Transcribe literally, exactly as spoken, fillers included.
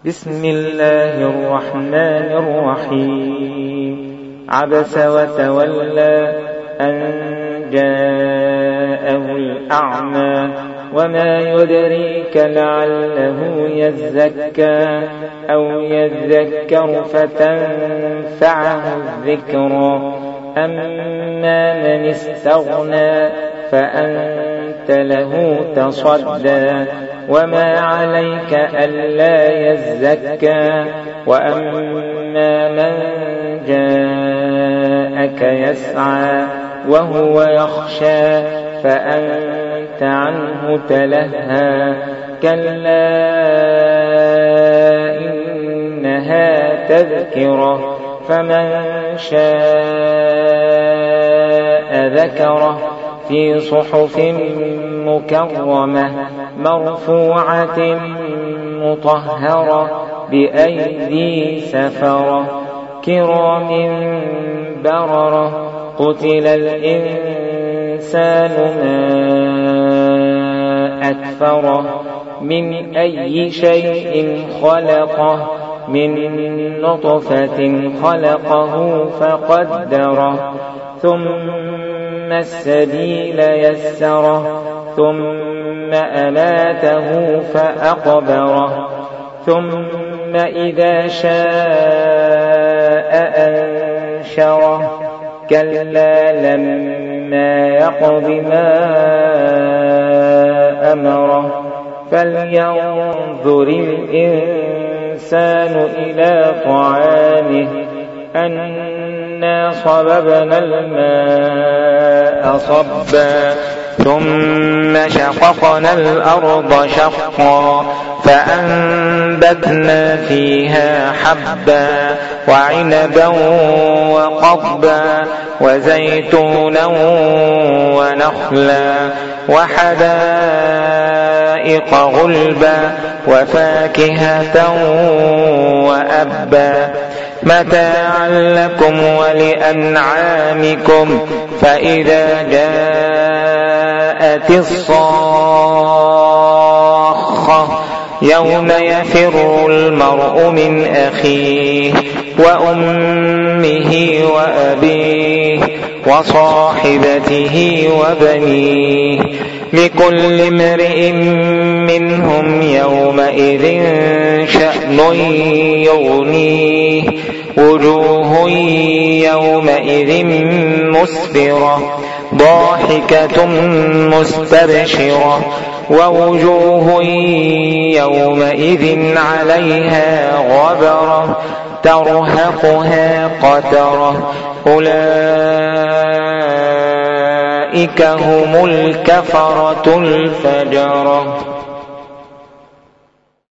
بسم الله الرحمن الرحيم. عبس وتولى أن جاءه الأعمى وما يدريك لعله يزكى أو يذكر فتنفعه الذكرى. أما من استغنى فأنت له تصدى وما عليك ألا يزكى. وأما من جاءك يسعى وهو يخشى فأنت عنه تلهى. كلا إنها تذكرة فمن شاء ذكره في صحف مكرمة مرفوعة مطهرة بأيدي سفرة كرام بررة. قتل الإنسان ما أكفره من أي شيء خلقه من نطفة خلقه فقدره ثم السبيل يسره ثم أماته فأقبره ثم إذا شاء أنشره. كلا لما يقض ما أمره. فلينظر الإنسان إلى طعامه أنا صببنا الماء صبا ثم شققنا الأرض شقا فأنبتنا فيها حبا وعنبا وقضبا وزيتونا ونخلا وحدائق غلبا وفاكهة وأبا متاعا لكم ولأنعامكم. فإذا جاءت الصاخة يوم يفر المرء من أخيه وأمه وأبيه وصاحبته وبنيه لكل امرئ منهم يومئذ شأن يغنيه. وجوه يومئذ مسفرة ضاحكة مستبشرة ووجوه يومئذ عليها غبرة ترهقها قترة. أولئك هم الكفرة الفجرة.